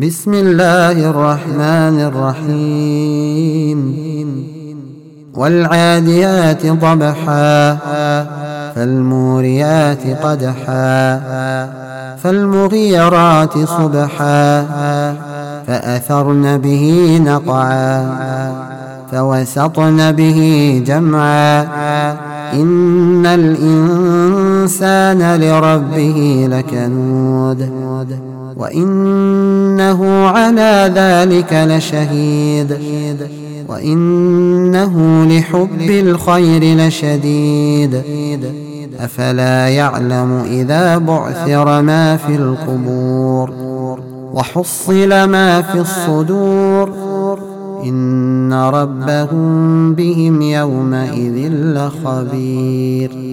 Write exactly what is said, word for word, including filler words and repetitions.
بسم الله الرحمن الرحيم والعاديات ضبحا فالموريات قدحا فالمغيرات صبحا فأثرن به نقعا فوسطن به جمعا إن الإنسان لربه لكنود وإنه على ذلك لشهيد وإنه لحب الخير لشديد أفلا يعلم إذا بعثر ما في القبور وحصل ما في الصدور إن ربهم بهم يومئذ لخبير.